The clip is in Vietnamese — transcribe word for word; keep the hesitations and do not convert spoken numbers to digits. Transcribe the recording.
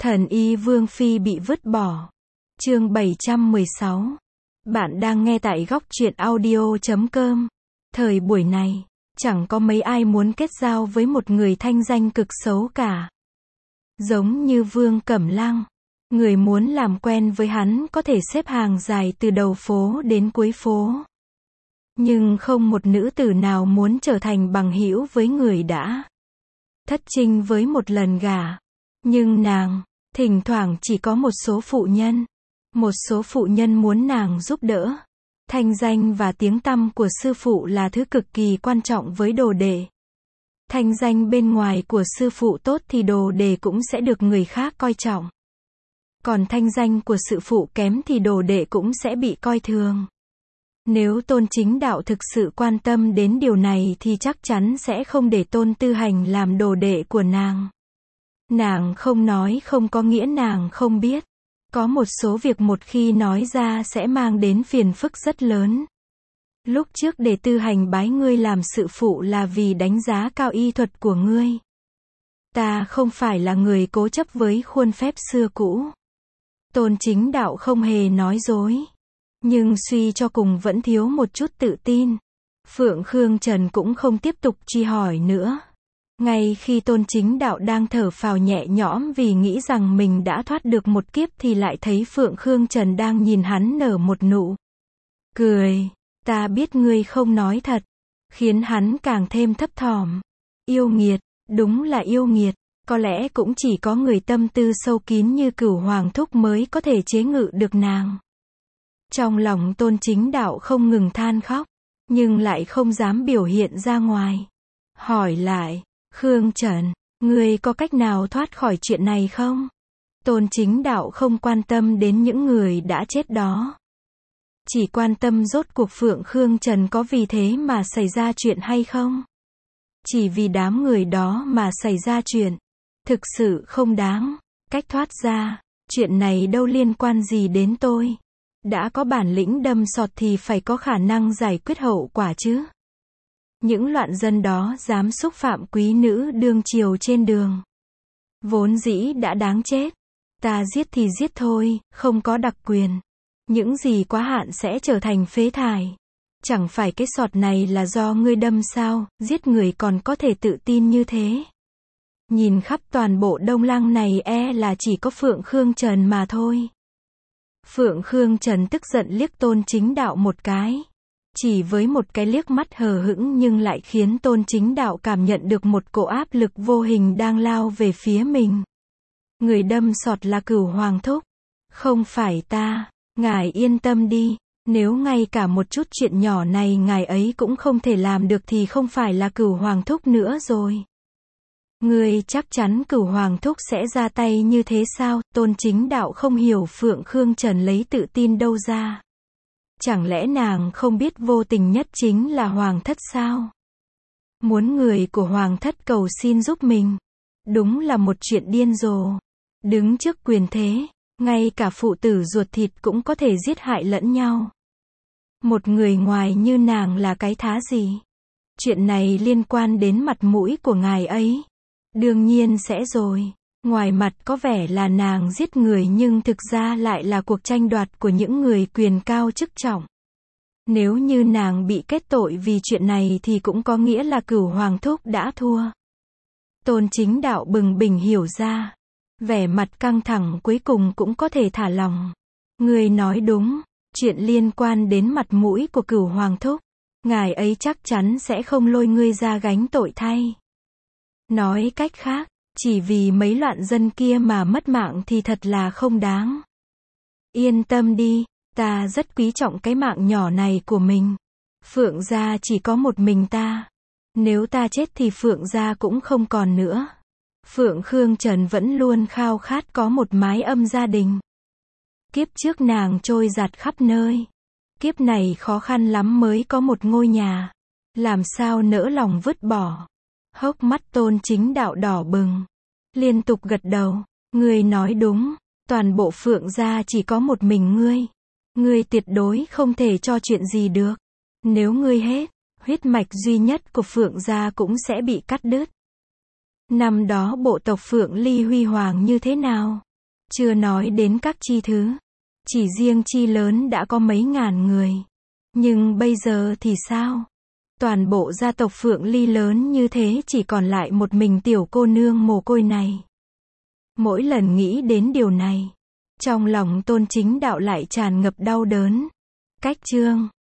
Thần y Vương Phi bị vứt bỏ. Chương bảy trăm mười sáu. Bạn đang nghe tại góc truyện audio chấm com. Thời buổi này, chẳng có mấy ai muốn kết giao với một người thanh danh cực xấu cả. Giống như Vương Cẩm Lăng, người muốn làm quen với hắn có thể xếp hàng dài từ đầu phố đến cuối phố. Nhưng không một nữ tử nào muốn trở thành bằng hữu với người đã thất trinh với một lần gả. Nhưng nàng, thỉnh thoảng chỉ có một số phụ nhân. Một số phụ nhân muốn nàng giúp đỡ. Thanh danh và tiếng tăm của sư phụ là thứ cực kỳ quan trọng với đồ đệ. Thanh danh bên ngoài của sư phụ tốt thì đồ đệ cũng sẽ được người khác coi trọng. Còn thanh danh của sư phụ kém thì đồ đệ cũng sẽ bị coi thường. Nếu Tôn Chính Đạo thực sự quan tâm đến điều này thì chắc chắn sẽ không để Tôn Tư Hành làm đồ đệ của nàng. Nàng không nói không có nghĩa nàng không biết. Có một số việc một khi nói ra sẽ mang đến phiền phức rất lớn. Lúc trước để Tư Hành bái ngươi làm sự phụ là vì đánh giá cao y thuật của ngươi. Ta không phải là người cố chấp với khuôn phép xưa cũ. Tôn Chính Đạo không hề nói dối. Nhưng suy cho cùng vẫn thiếu một chút tự tin. Phượng Khương Trần cũng không tiếp tục truy hỏi nữa. Ngay khi Tôn Chính Đạo đang thở phào nhẹ nhõm vì nghĩ rằng mình đã thoát được một kiếp thì lại thấy Phượng Khương Trần đang nhìn hắn nở một nụ cười. Ta biết ngươi không nói thật. Khiến hắn càng thêm thấp thỏm. Yêu nghiệt, đúng là yêu nghiệt. Có lẽ cũng chỉ có người tâm tư sâu kín như Cửu Hoàng Thúc mới có thể chế ngự được nàng. Trong lòng Tôn Chính Đạo không ngừng than khóc, nhưng lại không dám biểu hiện ra ngoài. Hỏi lại, Khương Trần, ngươi có cách nào thoát khỏi chuyện này không? Tôn Chính Đạo không quan tâm đến những người đã chết đó. Chỉ quan tâm rốt cuộc Phượng Khương Trần có vì thế mà xảy ra chuyện hay không? Chỉ vì đám người đó mà xảy ra chuyện. Thực sự không đáng. Cách thoát ra, chuyện này đâu liên quan gì đến tôi. Đã có bản lĩnh đâm sọt thì phải có khả năng giải quyết hậu quả chứ. Những loạn dân đó dám xúc phạm quý nữ đương triều trên đường. Vốn dĩ đã đáng chết. Ta giết thì giết thôi, không có đặc quyền. Những gì quá hạn sẽ trở thành phế thải. Chẳng phải cái sọt này là do ngươi đâm sao, giết người còn có thể tự tin như thế. Nhìn khắp toàn bộ Đông Lăng này e là chỉ có Phượng Khương Trần mà thôi. Phượng Khương Trần tức giận liếc Tôn Chính Đạo một cái. Chỉ với một cái liếc mắt hờ hững nhưng lại khiến Tôn Chính Đạo cảm nhận được một cỗ áp lực vô hình đang lao về phía mình. Người đâm sọt là Cửu Hoàng Thúc. Không phải ta. Ngài yên tâm đi. Nếu ngay cả một chút chuyện nhỏ này ngài ấy cũng không thể làm được thì không phải là Cửu Hoàng Thúc nữa rồi. Ngươi chắc chắn Cửu Hoàng Thúc sẽ ra tay như thế sao? Tôn Chính Đạo không hiểu Phượng Khương Trần lấy tự tin đâu ra. Chẳng lẽ nàng không biết vô tình nhất chính là Hoàng thất sao? Muốn người của Hoàng thất cầu xin giúp mình. Đúng là một chuyện điên rồ. Đứng trước quyền thế, ngay cả phụ tử ruột thịt cũng có thể giết hại lẫn nhau. Một người ngoài như nàng là cái thá gì? Chuyện này liên quan đến mặt mũi của ngài ấy. Đương nhiên sẽ rồi. Ngoài mặt có vẻ là nàng giết người nhưng thực ra lại là cuộc tranh đoạt của những người quyền cao chức trọng. Nếu như nàng bị kết tội vì chuyện này thì cũng có nghĩa là Cửu Hoàng Thúc đã thua. Tôn Chính Đạo bừng bừng hiểu ra. Vẻ mặt căng thẳng cuối cùng cũng có thể thả lòng. Ngươi nói đúng. Chuyện liên quan đến mặt mũi của Cửu Hoàng Thúc. Ngài ấy chắc chắn sẽ không lôi ngươi ra gánh tội thay. Nói cách khác, chỉ vì mấy loạn dân kia mà mất mạng thì thật là không đáng. Yên tâm đi, ta rất quý trọng cái mạng nhỏ này của mình. Phượng gia chỉ có một mình ta. Nếu ta chết thì Phượng gia cũng không còn nữa. Phượng Khương Trần vẫn luôn khao khát có một mái ấm gia đình. Kiếp trước nàng trôi dạt khắp nơi. Kiếp này khó khăn lắm mới có một ngôi nhà. Làm sao nỡ lòng vứt bỏ. Hốc mắt Tôn Chính Đạo đỏ bừng. Liên tục gật đầu. Ngươi nói đúng. Toàn bộ Phượng gia chỉ có một mình ngươi. Ngươi tuyệt đối không thể cho chuyện gì được. Nếu ngươi hết, huyết mạch duy nhất của Phượng gia cũng sẽ bị cắt đứt. Năm đó bộ tộc Phượng Ly huy hoàng như thế nào? Chưa nói đến các chi thứ. Chỉ riêng chi lớn đã có mấy ngàn người. Nhưng bây giờ thì sao? Toàn bộ gia tộc Phượng Ly lớn như thế chỉ còn lại một mình tiểu cô nương mồ côi này. Mỗi lần nghĩ đến điều này, trong lòng Tôn Chính Đạo lại tràn ngập đau đớn. Cách chương